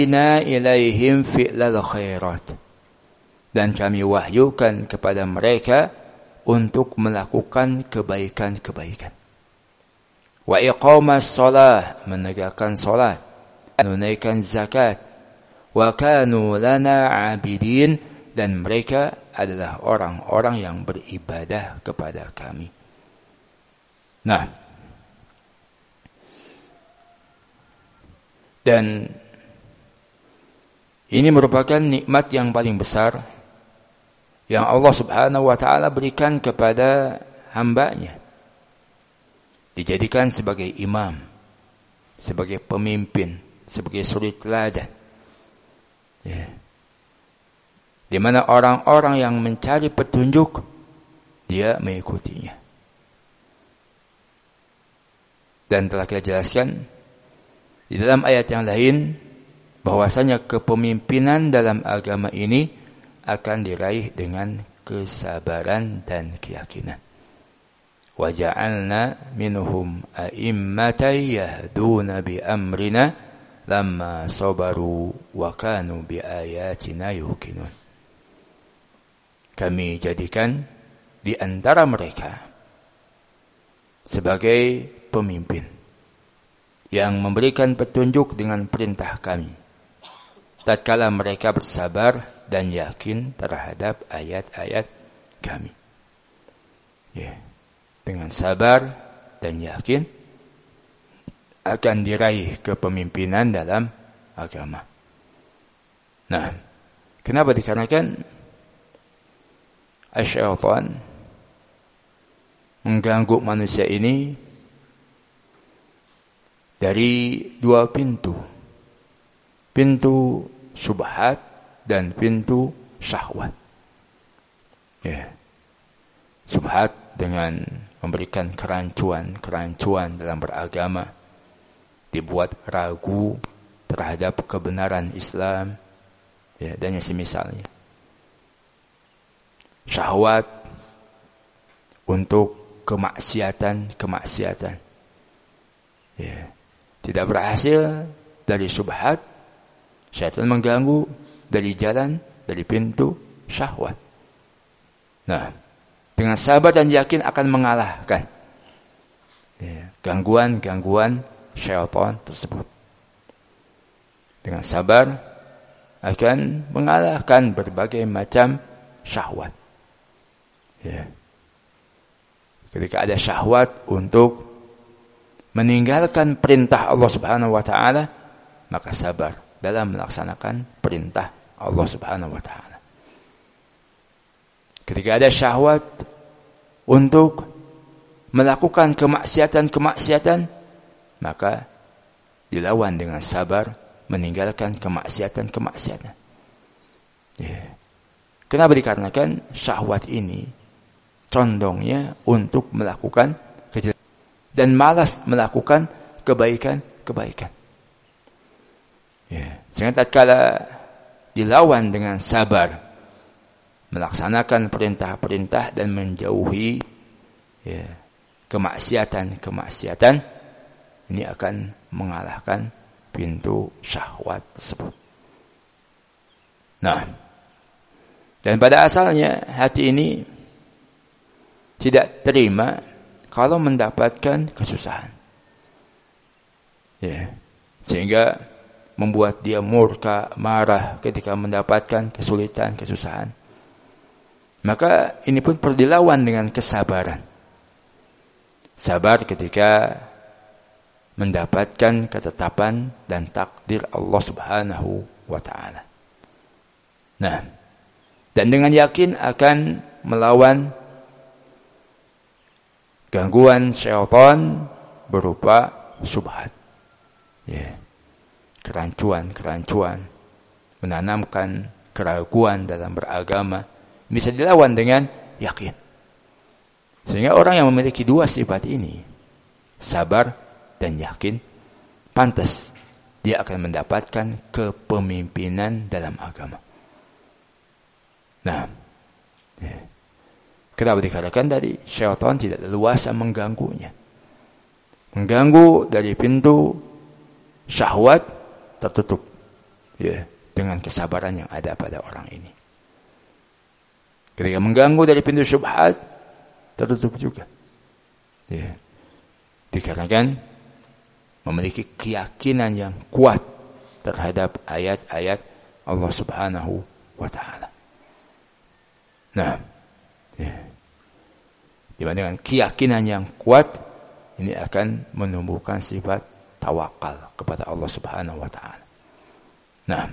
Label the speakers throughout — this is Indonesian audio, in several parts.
Speaker 1: Inna ilaihim fi'lal khairat. Dan kami wahyukan kepada mereka untuk melakukan kebaikan-kebaikan. Wa iqamas shalah, menegakkan salat, menunaikan zakat. Wa kanu lana abidin, dan mereka adalah orang-orang yang beribadah kepada kami. Nah, dan ini merupakan nikmat yang paling besar yang Allah Subhanahu wa taala berikan kepada hambanya. Dijadikan sebagai imam, sebagai pemimpin, sebagai suri teladan. Ya. Di mana orang-orang yang mencari petunjuk, dia mengikutinya. Dan telah kita jelaskan di dalam ayat yang lain, bahwasanya kepemimpinan dalam agama ini akan diraih dengan kesabaran dan keyakinan. Wa ja'alna minhum a'immatan yahduna bi amrina lamma sabaru wa kanu bi ayatina yuqinun. Kami jadikan di antara mereka sebagai pemimpin yang memberikan petunjuk dengan perintah kami, tatkala mereka bersabar dan yakin terhadap ayat-ayat kami. Ya. Dengan sabar dan yakin akan diraih kepemimpinan dalam agama. Nah, kenapa? Dikarenakan syaitan mengganggu manusia ini dari dua pintu. Pintu syubhat dan pintu syahwat. Ya. Syubhat dengan memberikan kerancuan dalam beragama, dibuat ragu terhadap kebenaran Islam, ya, dan yang semisalnya. Syahwat untuk kemaksiatan. Ya. Tidak berhasil dari syubhat, syaitan mengganggu dari jalan, dari pintu syahwat. Nah, dengan sabar dan yakin akan mengalahkan gangguan-gangguan syaitan tersebut. Dengan sabar akan mengalahkan berbagai macam syahwat. Ya. Ketika ada syahwat untuk meninggalkan perintah Allah Subhanahu wa taala, maka sabar dalam melaksanakan perintah Allah Subhanahu wa taala. Ketika ada syahwat untuk melakukan kemaksiatan, maka dilawan dengan sabar meninggalkan kemaksiatan. Ya. Kenapa? Dikarenakan syahwat ini condongnya untuk melakukan kejelekan dan malas melakukan kebaikan. Ya. Sehingga tatkala dilawan dengan sabar, melaksanakan perintah-perintah dan menjauhi kemaksiatan, ini akan mengalahkan pintu syahwat tersebut. Nah, dan pada asalnya hati ini tidak terima kalau mendapatkan kesusahan. Ya, sehingga membuat dia murka, marah ketika mendapatkan kesulitan, kesusahan. Maka ini pun perlu dilawan dengan kesabaran. Sabar ketika mendapatkan ketetapan dan takdir Allah Subhanahu wa taala. Nah, dan dengan yakin akan melawan gangguan syaitan berupa syubhat. Ya. Kerancuan, menanamkan keraguan dalam beragama, bisa dilawan dengan yakin. Sehingga orang yang memiliki dua sifat ini, sabar dan yakin, pantas dia akan mendapatkan kepemimpinan dalam agama. Nah, kenapa dikatakan tadi syaitan tidak leluasa mengganggunya? Mengganggu dari pintu syahwat tertutup. ya, dengan kesabaran yang ada pada orang ini. Ketika mengganggu dari pintu syubhat, tertutup juga. Ya. Dikarenakan memiliki keyakinan yang kuat terhadap ayat-ayat Allah Subhanahu wa Ta'ala. Nah, ya. Dengan keyakinan yang kuat, ini akan menumbuhkan sifat tawakal kepada Allah Subhanahu wa Ta'ala. Nah,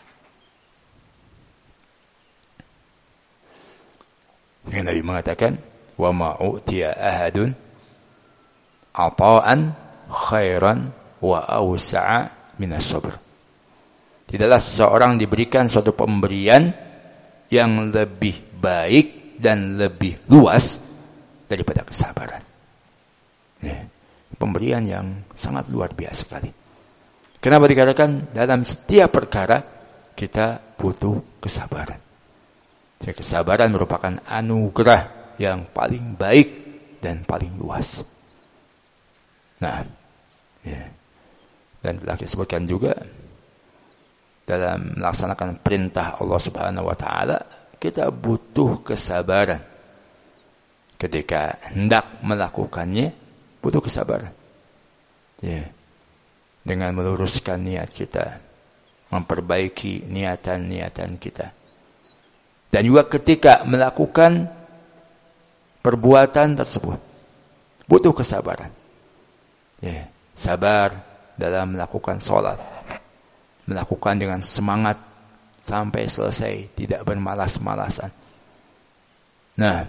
Speaker 1: Nabi mengatakan, wa ma u'tiya ahadun ata'an khairan wa awsa'a minas sabr. Tidaklah seseorang diberikan suatu pemberian yang lebih baik dan lebih luas daripada kesabaran. Ya, pemberian yang sangat luar biasa sekali. Kenapa dikatakan dalam setiap perkara kita butuh kesabaran. Jadi kesabaran merupakan anugerah yang paling baik dan paling luas. Nah, ya. Dan telah disebutkan juga dalam melaksanakan perintah Allah Subhanahu wa Ta'ala, kita butuh kesabaran. Ketika hendak melakukannya, butuh kesabaran. Ya. Dengan meluruskan niat kita, memperbaiki niatan-niatan kita. Dan juga ketika melakukan perbuatan tersebut, butuh kesabaran. Ya, sabar dalam melakukan sholat, melakukan dengan semangat sampai selesai, tidak bermalas-malasan. Nah,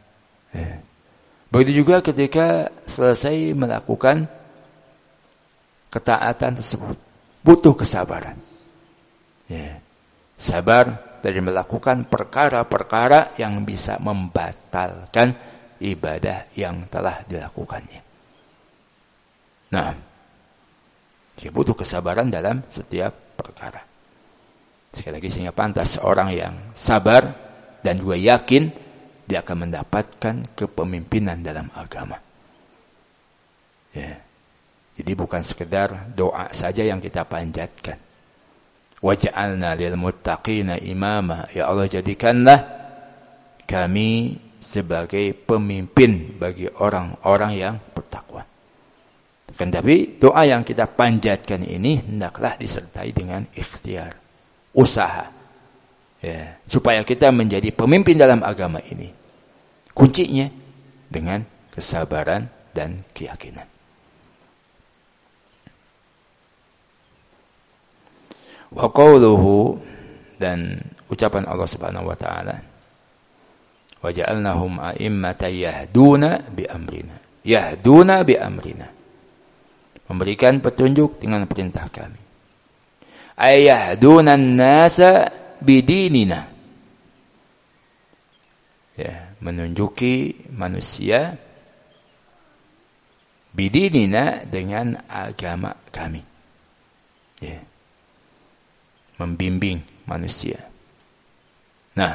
Speaker 1: begitu juga ketika selesai melakukan ketaatan tersebut, butuh kesabaran. Ya, sabar dari melakukan perkara-perkara yang bisa membatalkan ibadah yang telah dilakukannya. Nah, dia butuh kesabaran dalam setiap perkara. Sekali lagi, sehingga pantas orang yang sabar dan juga yakin dia akan mendapatkan kepemimpinan dalam agama. Ya. Jadi bukan sekedar doa saja yang kita panjatkan. Waj'alna lil muttaqina imama, ya Allah jadikanlah kami sebagai pemimpin bagi orang-orang yang bertakwa. Tapi doa yang kita panjatkan ini hendaklah disertai dengan ikhtiar, usaha, ya, supaya kita menjadi pemimpin dalam agama ini. Kuncinya dengan kesabaran dan keyakinan. Wa qawluhu, dan ucapan Allah Subhanahu wa Ta'ala, wa ja'alnahum a'immatan yahduna bi amrina. Yahduna bi amrina, memberikan petunjuk dengan perintah kami. Ayyahduna an-nasa bidinina, ya, menunjuki manusia bidinina, dengan agama kami. Ya, membimbing manusia. Nah,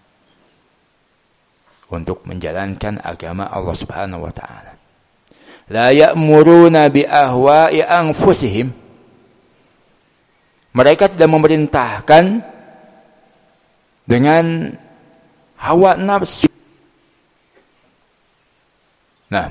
Speaker 1: untuk menjalankan agama Allah Subhanahu wa Ta'ala. La ya'muruna bi ahwa'i anfusihim. Mereka tidak memerintahkan dengan hawa nafsu. Nah,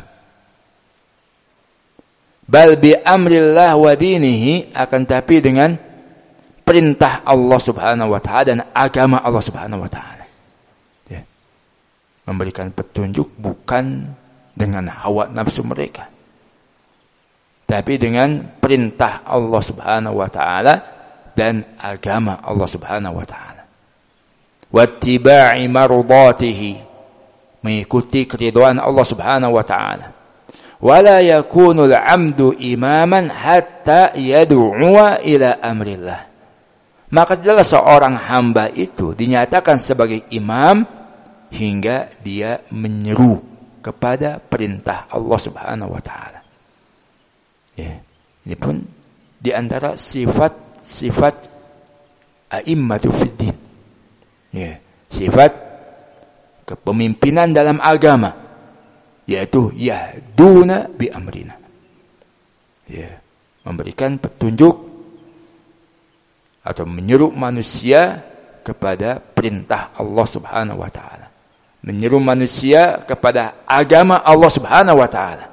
Speaker 1: bal bi amrillah wa dinihi, akan tapi dengan perintah Allah Subhanahu wa Ta'ala dan agama Allah Subhanahu wa Ta'ala. Ya. Memberikan petunjuk bukan dengan hawa nafsu mereka, tapi dengan perintah Allah Subhanahu wa Ta'ala dan agama Allah Subhanahu wa Ta'ala. Wattiba'i mardatihi, mengikuti keridhaan Allah Subhanahu wa Ta'ala. Wala yakunu al-'amdu imaman hatta yad'uwa ila amrillah. Maka tidaklah seorang hamba itu dinyatakan sebagai imam hingga dia menyeru kepada perintah Allah Subhanahu wa Ta'ala. Ya, ini pun di antara sifat a'immatu fiddin. Ya, sifat kepemimpinan dalam agama, yaitu yahduna bi amrina. Ya, memberikan petunjuk atau menyeru manusia kepada perintah Allah Subhanahu wa taala. Menyeru manusia kepada agama Allah Subhanahu wa taala.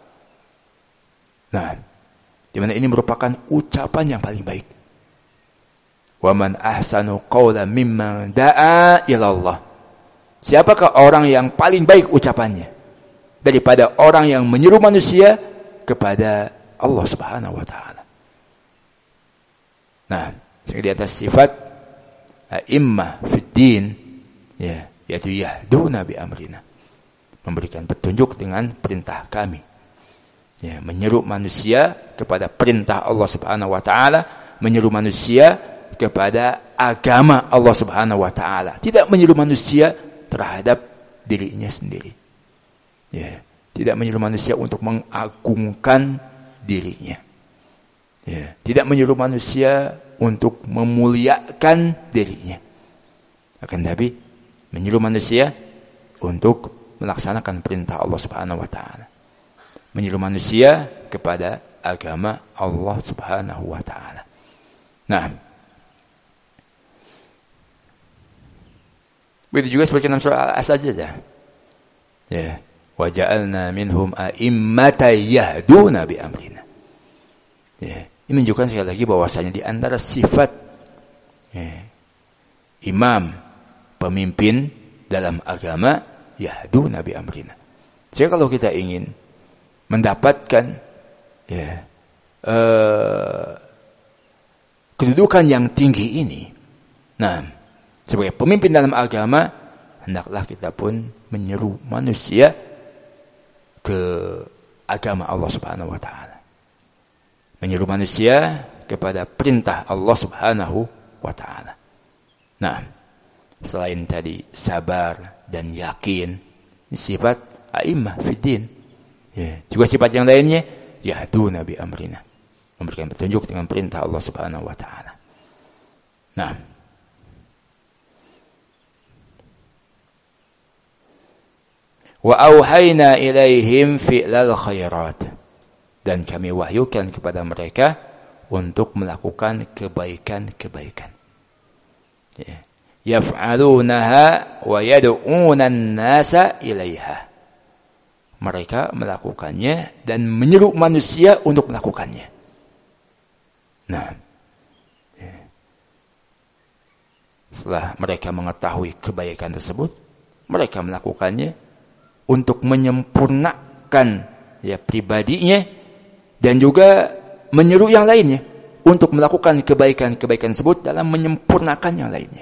Speaker 1: Nah, di mana ini merupakan ucapan yang paling baik. Wa man ahsanu qawlan mimman da'a ila Allah. Siapakah orang yang paling baik ucapannya daripada orang yang menyeru manusia kepada Allah Subhanahu wa taala. Nah, di atas sifat a'immah fid din, ya, yaitu yahduna bi amrina, memberikan petunjuk dengan perintah kami. Ya, menyeru manusia kepada perintah Allah Subhanahu wa taala, menyeru manusia kepada agama Allah Subhanahu wa taala, tidak menyeru manusia terhadap dirinya sendiri. Ya, tidak menyeru manusia untuk mengagungkan dirinya. Ya, tidak menyuruh manusia untuk memuliakan dirinya. Akan tapi menyuruh manusia untuk melaksanakan perintah Allah Subhanahu wa taala. Menyuruh manusia kepada agama Allah Subhanahu wa taala. Nah, begitu juga seperti dalam surah As-Sajdah. Ya, wa ja'alna minhum a'immatan yahduna bi amrina. Ya, ini menunjukkan sekali lagi bahwasanya di antara sifat imam, pemimpin dalam agama, yahduna bi amrina. Jadi kalau kita ingin mendapatkan kedudukan yang tinggi ini, nah, sebagai pemimpin dalam agama, hendaklah kita pun menyeru manusia ke agama Allah Subhanahu wa taala. Menyeru manusia kepada perintah Allah Subhanahu wa taala. Nah, selain tadi sabar dan yakin, sifat a'immah fid din. Ya, juga sifat yang lainnya, yahduna bi amrina, memberikan petunjuk dengan perintah Allah Subhanahu wa taala. Nah, wa auhayna ilaihim fi'lal khairat, dan kami wahyukan kepada mereka untuk melakukan kebaikan-kebaikan. Ya. Yaf'alunaha wa yad'una an-nasa ilaiha. Mereka melakukannya dan menyeru manusia untuk melakukannya. Nah, ya, setelah mereka mengetahui kebaikan tersebut, mereka melakukannya untuk menyempurnakan pribadinya, dan juga menyeru yang lainnya untuk melakukan kebaikan-kebaikan tersebut dalam menyempurnakan yang lainnya.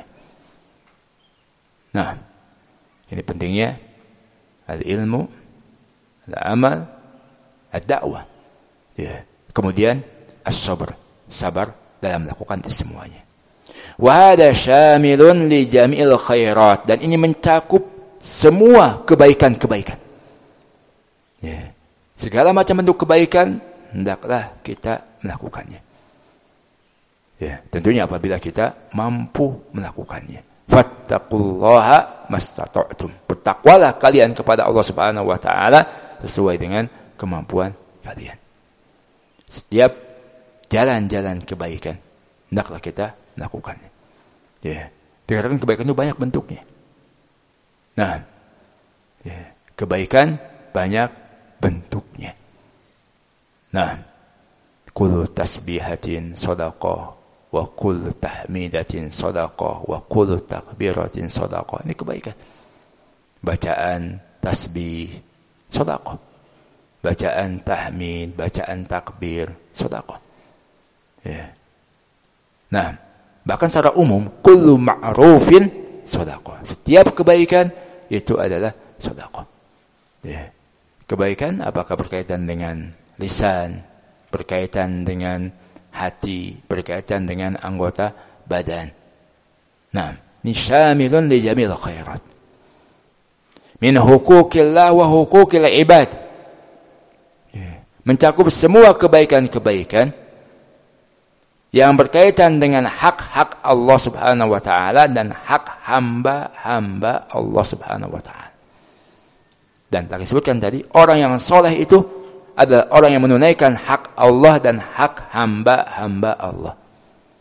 Speaker 1: Nah, ini pentingnya al-ilmu, al-amal, ad-da'wah. Ya. Kemudian as-sabr, sabar dalam melakukan itu semuanya. Wa hadha syamilun li jami'il khairat, dan ini mencakup semua kebaikan-kebaikan. Ya. Segala macam bentuk kebaikan hendaklah kita melakukannya. Ya, tentunya apabila kita mampu melakukannya. Fattaqullaha mastata'tum. Bertakwalah kalian kepada Allah Subhanahu wa taala sesuai dengan kemampuan kalian. Setiap jalan-jalan kebaikan hendaklah kita melakukannya. Ya, dikarenakan kebaikan itu banyak bentuknya. Nah, ya, kebaikan banyak bentuknya. Nah, kullu tasbihatin shadaqah, wa kullu tahmidatin shadaqah, wa kullu takbiratin shadaqah. Ini kebaikan. Bacaan tasbih shadaqah, bacaan tahmid, bacaan takbir shadaqah. Ya. Nah, bahkan secara umum kullu ma'rufin shadaqah. Setiap kebaikan itu adalah shadaqah. Ya. Kebaikan apakah berkaitan dengan lisan, berkaitan dengan hati, berkaitan dengan anggota badan. Nah, ini syamilun li jamil khairat. Min hukukillah wa hukukil ibad. Mencakup semua kebaikan-kebaikan yang berkaitan dengan hak-hak Allah Subhanahu wa taala dan hak hamba-hamba Allah Subhanahu wa taala. Dan tak disebutkan tadi, orang yang soleh itu adalah orang yang menunaikan hak Allah dan hak hamba-hamba Allah.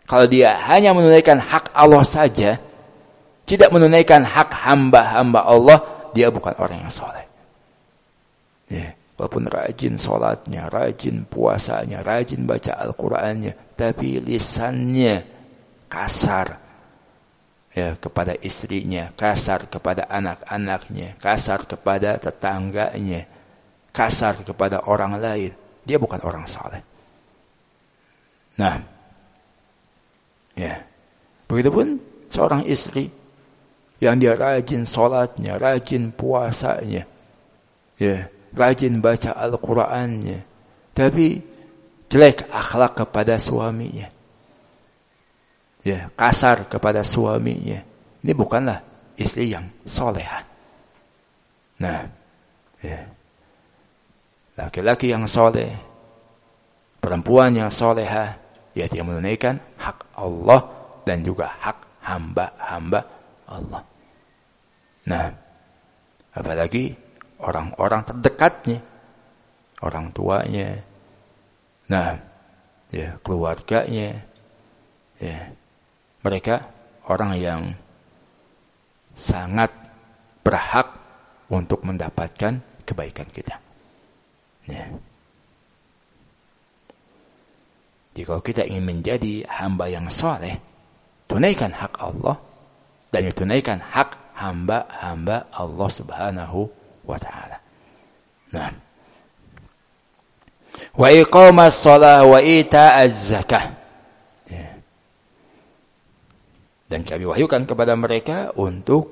Speaker 1: Kalau dia hanya menunaikan hak Allah saja, tidak menunaikan hak hamba-hamba Allah, dia bukan orang yang soleh. Ya, walaupun rajin sholatnya, rajin puasanya, rajin baca Al-Qur'annya, tapi lisannya kasar ya kepada istrinya, kasar kepada anak-anaknya, kasar kepada tetangganya, kasar kepada orang lain, dia bukan orang saleh. Nah, ya, begitupun seorang istri yang dia rajin sholatnya, rajin puasanya, ya, rajin baca Al-Qur'annya, tapi jelek akhlak kepada suaminya, ya, kasar kepada suaminya, ini bukanlah istri yang solehah. Nah, ya, laki-laki yang soleh, perempuan yang solehah, ya, dia menunaikan hak Allah dan juga hak hamba-hamba Allah. Nah, apalagi orang-orang terdekatnya, orang tuanya, nah, ya, keluarganya, ya, mereka orang yang sangat berhak untuk mendapatkan kebaikan kita. Ya. Jadi kalau kita ingin menjadi hamba yang soleh, tunaikan hak Allah dan tunaikan hak hamba-hamba Allah Subhanahu wa ta'ala. Nah, wa iqamas shalah wa ita'az zakah. Ya. Dan kami wahyukan kepada mereka untuk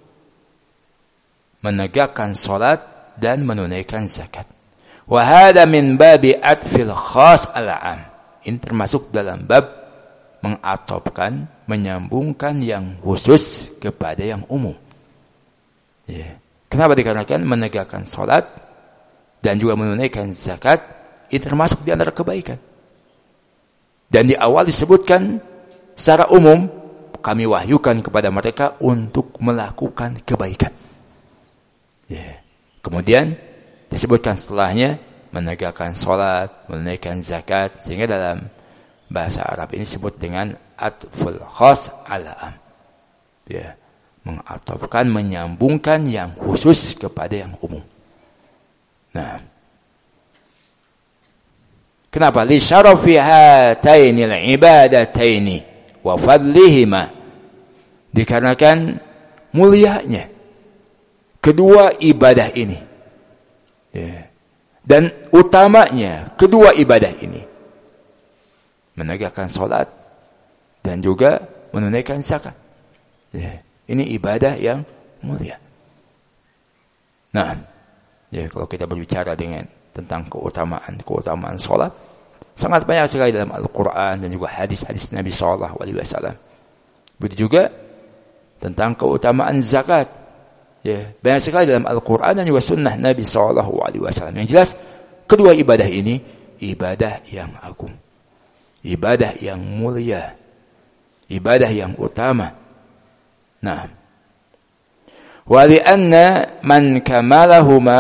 Speaker 1: menegakkan salat dan menunaikan zakat. Wa hada min babi atfil khas al-'am. Ini termasuk dalam bab mengatopkan, menyambungkan yang khusus kepada yang umum. Ya. Kenapa? Dikarenakan menegakkan salat dan juga menunaikan zakat ini termasuk di antara kebaikan. Dan di awal disebutkan secara umum kami wahyukan kepada mereka untuk melakukan kebaikan. Ya. Kemudian disebutkan setelahnya menegakkan salat, menunaikan zakat, sehingga dalam bahasa Arab ini disebut dengan atful khas al-'am. Ya, mengatofkan, menyambungkan yang khusus kepada yang umum. Nah, kenapa? Li syarafi hataini al-ibadataini wa fadlihima. Dikarenakan mulianya kedua ibadah ini. Ya. Dan utamanya kedua ibadah ini. Menegakkan salat dan juga menunaikan zakat. Ya. Ini ibadah yang mulia. Nah, ya, kalau kita berbicara tentang keutamaan salat, sangat banyak sekali dalam Al-Quran dan juga hadis-hadis Nabi SAW. Begitu juga tentang keutamaan zakat. Ya, banyak sekali dalam Al-Quran dan juga sunnah Nabi SAW. Yang jelas, kedua ibadah ini ibadah yang agung, ibadah yang mulia, ibadah yang utama. Nah, wa li'anna man kamalahuma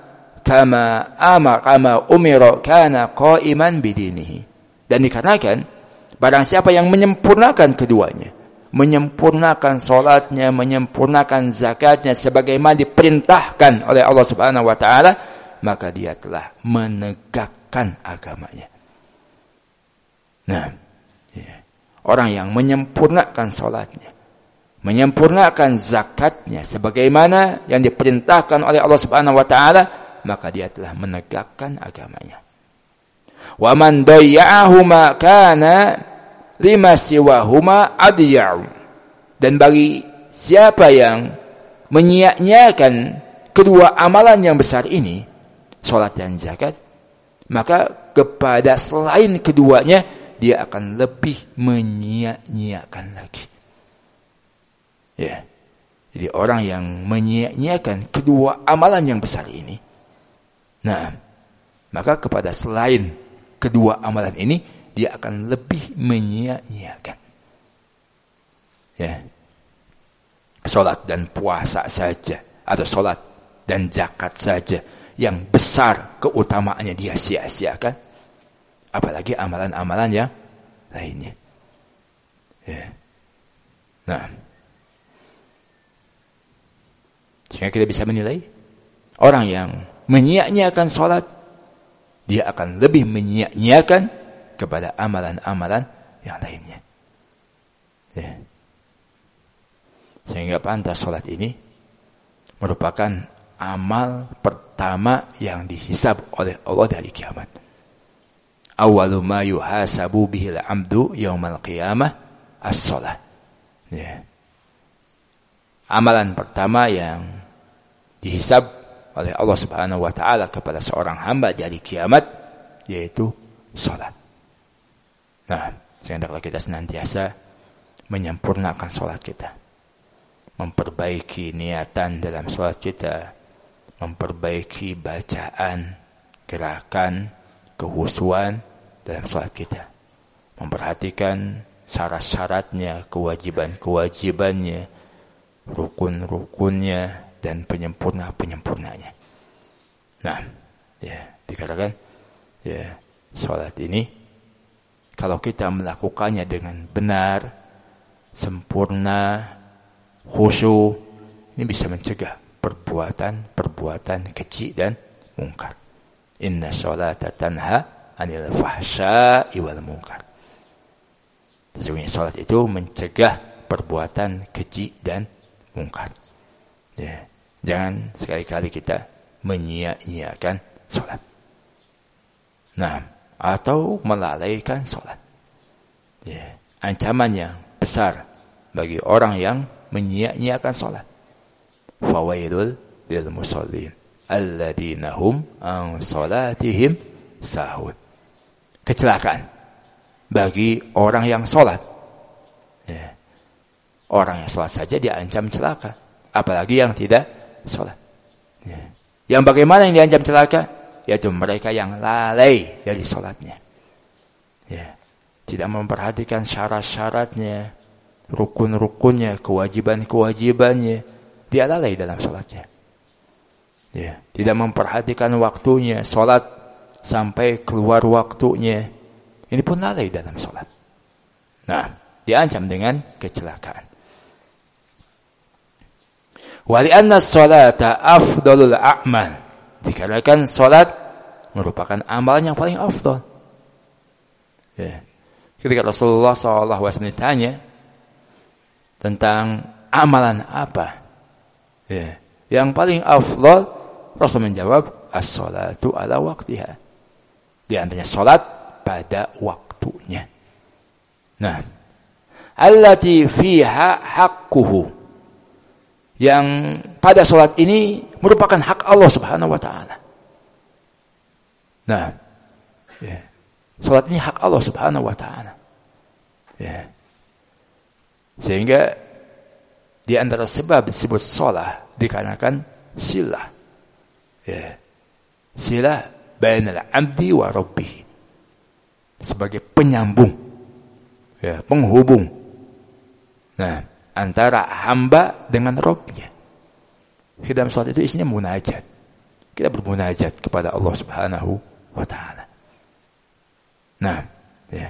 Speaker 1: kama umira kana qa'iman bidinihi. Dan dikarenakan barang siapa yang menyempurnakan keduanya, menyempurnakan salatnya, menyempurnakan zakatnya sebagaimana diperintahkan oleh Allah Subhanahu wa taala, maka dia telah menegakkan agamanya. Nah, ya, orang yang menyempurnakan salatnya, menyempurnakan zakatnya sebagaimana yang diperintahkan oleh Allah Subhanahu wa taala, maka dia telah menegakkan agamanya. Wa man dayya'ahuma kana lima siwahuma adya'u. Dan bagi siapa yang menyia-nyiakan kedua amalan yang besar ini, salat dan zakat, maka kepada selain keduanya dia akan lebih menyia-nyiakan lagi. Ya. Jadi orang yang menyia-nyiakan kedua amalan yang besar ini, nah, maka kepada selain kedua amalan ini dia akan lebih menyia-nyiakan. Ya. Salat dan puasa saja atau salat dan zakat saja yang besar keutamaannya dia sia-siakan, apalagi amalan-amalan yang lainnya. Ya. Nah, sehingga kita bisa menilai orang yang menyia-nyiakan salat, dia akan lebih menyia-nyiakan kepada amalan-amalan yang lainnya. Ya. Sehingga pantas salat ini merupakan amal pertama yang dihisab oleh Allah dari kiamat. Awwalu ma yuhasabu bihil amdu yaumal qiyamah as-salat. Ya. Amalan pertama yang dihisab oleh Allah Subhanahu wa taala kepada seorang hamba dari kiamat yaitu salat. Nah, sehingga kita senantiasa menyempurnakan salat kita. Memperbaiki niatan dalam salat kita, memperbaiki bacaan, gerakan, kehusuan dalam salat kita. Memperhatikan syarat-syaratnya, kewajiban-kewajibannya, rukun-rukunnya, dan penyempurna-penyempurnanya. Nah, ya, dikatakan, ya, salat ini, kalau kita melakukannya dengan benar, sempurna, khusyuk, ini bisa mencegah perbuatan-perbuatan keji dan mungkar. Inna sholata tanha anil fahsya'i wal munkar. Sesungguhnya salat itu mencegah perbuatan keji dan mungkar. Ya. Jangan sekali-kali kita menyia-nyiakan salat. Nah, atau melalaikan salat. Ya. Ancaman yang besar bagi orang yang menyia-nyiakan salat. Fawailul lil musallin alladzina hum an salatihim sahun. Kecelakaan bagi orang yang salat. Ya. Orang yang salat saja diancam celaka, apalagi yang tidak salat. Ya. Yang bagaimana yang diancam celaka? Yaitu mereka yang lalai dari salatnya. Ya. Tidak memperhatikan syarat-syaratnya, rukun-rukunnya, kewajiban-kewajibannya, dia lalai dalam salatnya. Ya, tidak memperhatikan waktunya, salat sampai keluar waktunya, ini pun lalai dalam salat. Nah, diancam dengan kecelakaan. Wa li'anna as-salata afdalul a'mal. Dikarenakan salat merupakan amalan yang paling afdal. Ya. Ketika Rasulullah SAW ditanya tentang amalan apa ya, yang paling afdal, Rasul menjawab as-salatu ala waqtiha. Di antaranya salat pada waktunya. Nah, allati fiha haqquhu, yang pada salat ini merupakan hak Allah Subhanahu wa taala. Nah, ya. Salat ini hak Allah Subhanahu wa taala. Ya. Sehingga di antara sebab disebut salat dikarenakan silah. Ya. Silah bainal 'abdi wa rabbih. Sebagai penyambung. Ya, penghubung. Nah, antara hamba dengan Rabb-nya. Dalam salat itu isinya munajat. Kita bermunajat kepada Allah Subhanahu wa taala. Nah, ya.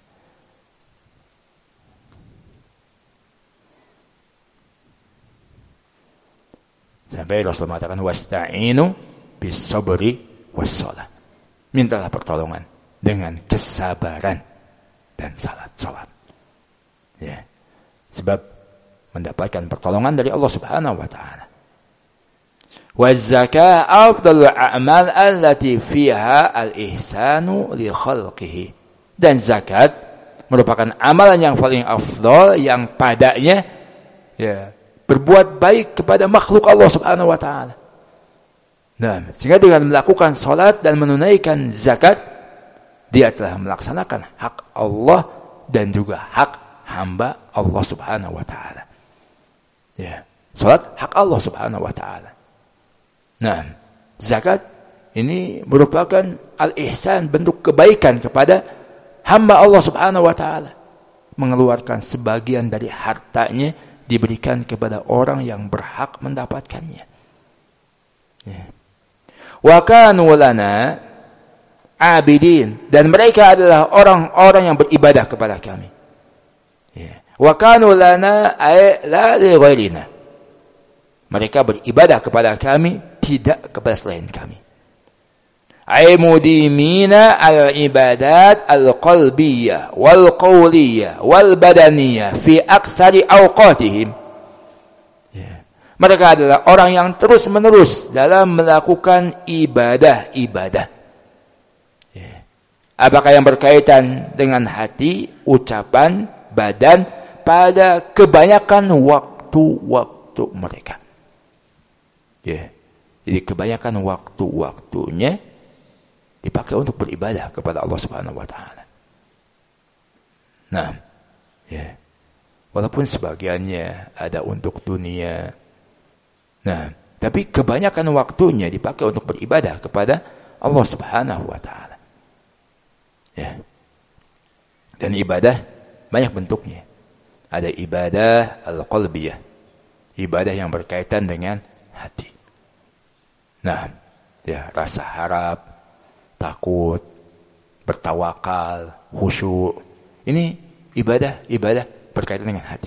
Speaker 1: Sampai Rasul mengatakan wasta'inu bis-sabri was-shalah. Mintalah pertolongan dengan kesabaran dan salat. Ya. Sebab mendapatkan pertolongan dari Allah Subhanahu wa taala. Waz-zakah afdalul a'mal allati fiha al-ihsanu li khalqihi. Dan zakat merupakan amalan yang paling afdal yang padanya ya, berbuat baik kepada makhluk Allah Subhanahu wa taala. Nah, sehingga dengan melakukan salat dan menunaikan zakat, dia telah melaksanakan hak Allah dan juga hak hamba Allah Subhanahu wa taala. Ya, salat hak Allah Subhanahu wa taala. Nah, zakat ini merupakan al-ihsan, bentuk kebaikan kepada hamba Allah Subhanahu wa taala. Mengeluarkan sebagian dari hartanya diberikan kepada orang yang berhak mendapatkannya. Ya. Wa kanu lana abidin, dan mereka adalah orang-orang yang beribadah kepada kami. Ya. Wa kanu lana ay la li ghairina. Mereka beribadah kepada kami, tidak kepada selain kami. Ay mudimina al-ibadat al-qalbiyah wal-qawliyah wal-badaniyah fi aksari awqatihim. Mereka adalah orang yang terus-menerus dalam melakukan ibadah-ibadah. Apakah yang berkaitan dengan hati, ucapan, badan, pada kebanyakan waktu-waktu mereka. Jadi kebanyakan waktu-waktunya dipakai untuk beribadah kepada Allah Subhanahu wa taala. Nah, walaupun sebagiannya ada untuk dunia. Nah, tapi kebanyakan waktunya dipakai untuk beribadah kepada Allah Subhanahu wa taala. Dan ibadah banyak bentuknya. Ada ibadah al-qalbiyah, ibadah yang berkaitan dengan hati. Nah, rasa harap, takut, bertawakal, khusyuk. Ini ibadah berkaitan dengan hati.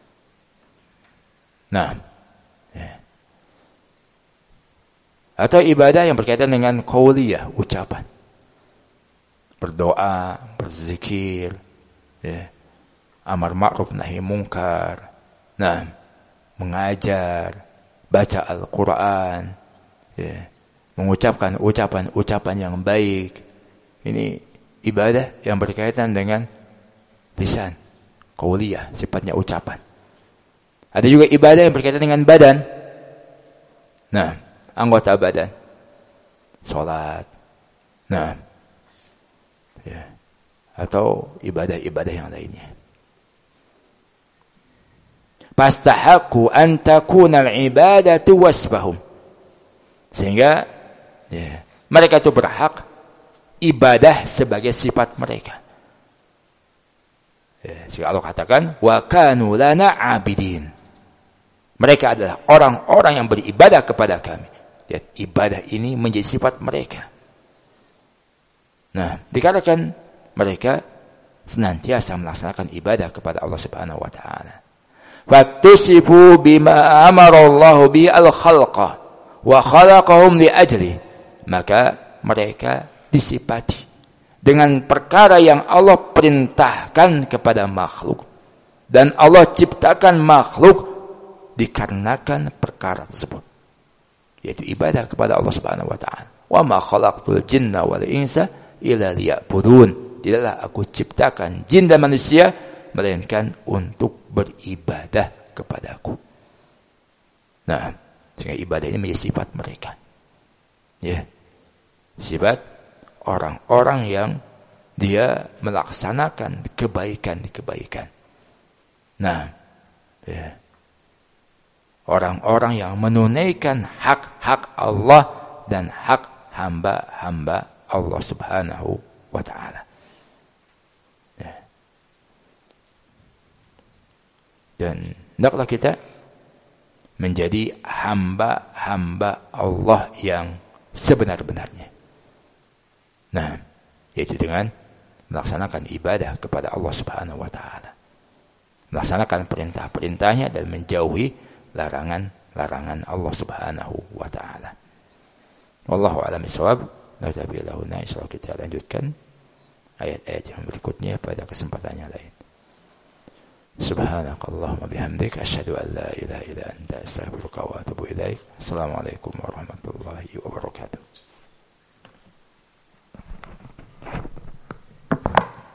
Speaker 1: Nah, atau ibadah yang berkaitan dengan qauliyah, ucapan. Berdoa, berzikir, amar ma'ruf nahi mungkar. Nah, mengajar, baca Al-Quran, mengucapkan ucapan-ucapan yang baik. Ini ibadah yang berkaitan dengan lisan, qauliyah, sifatnya ucapan. Ada juga ibadah yang berkaitan dengan badan. Nah, anggota badan, sholat. Nah, atau ibadah-ibadah yang lainnya. Fastahaqqu an takuna al-ibadatu wasfahum. Sehingga mereka itu berhak ibadah sebagai sifat mereka. Sehingga Allah katakan wa kanu lana abidin. Mereka adalah orang-orang yang beribadah kepada kami. Lihat, ibadah ini menjadi sifat mereka. Nah, dikatakan mereka senantiasa melaksanakan ibadah kepada Allah Subhanahu wa taala. Fattusifu bima amara Allah bi al-khalqa wa khalaqahum li ajli. Maka mereka disifati dengan perkara yang Allah perintahkan kepada makhluk, dan Allah ciptakan makhluk dikarenakan perkara tersebut, yaitu ibadah kepada Allah Subhanahu wa taala. Wa ma khalaqtul jinna wal insa illa liya'budun. Tidaklah aku ciptakan jin dan manusia melainkan untuk beribadah kepadaku. Nah, sehingga ibadah ini menjadi sifat mereka. Sifat orang-orang yang dia melaksanakan kebaikan. Nah, orang-orang yang menunaikan hak-hak Allah dan hak hamba-hamba Allah Subhanahu wa ta'ala. Dan hendaklah kita menjadi hamba-hamba Allah yang sebenar-benarnya. Nah, yaitu dengan melaksanakan ibadah kepada Allah Subhanahu wa ta'ala. Melaksanakan perintah-perintahnya dan menjauhi larangan-larangan Allah Subhanahu wa ta'ala. Wallahu a'lam bishawab. Insyaallah kita lanjutkan ayat-ayat yang berikutnya pada kesempatan yang lain. Subhanakallahumma bihamdika asyhadu an la ilaha illa anta astaghfiruka wa atubu ilaik. Assalamualaikum warahmatullahi wabarakatuh.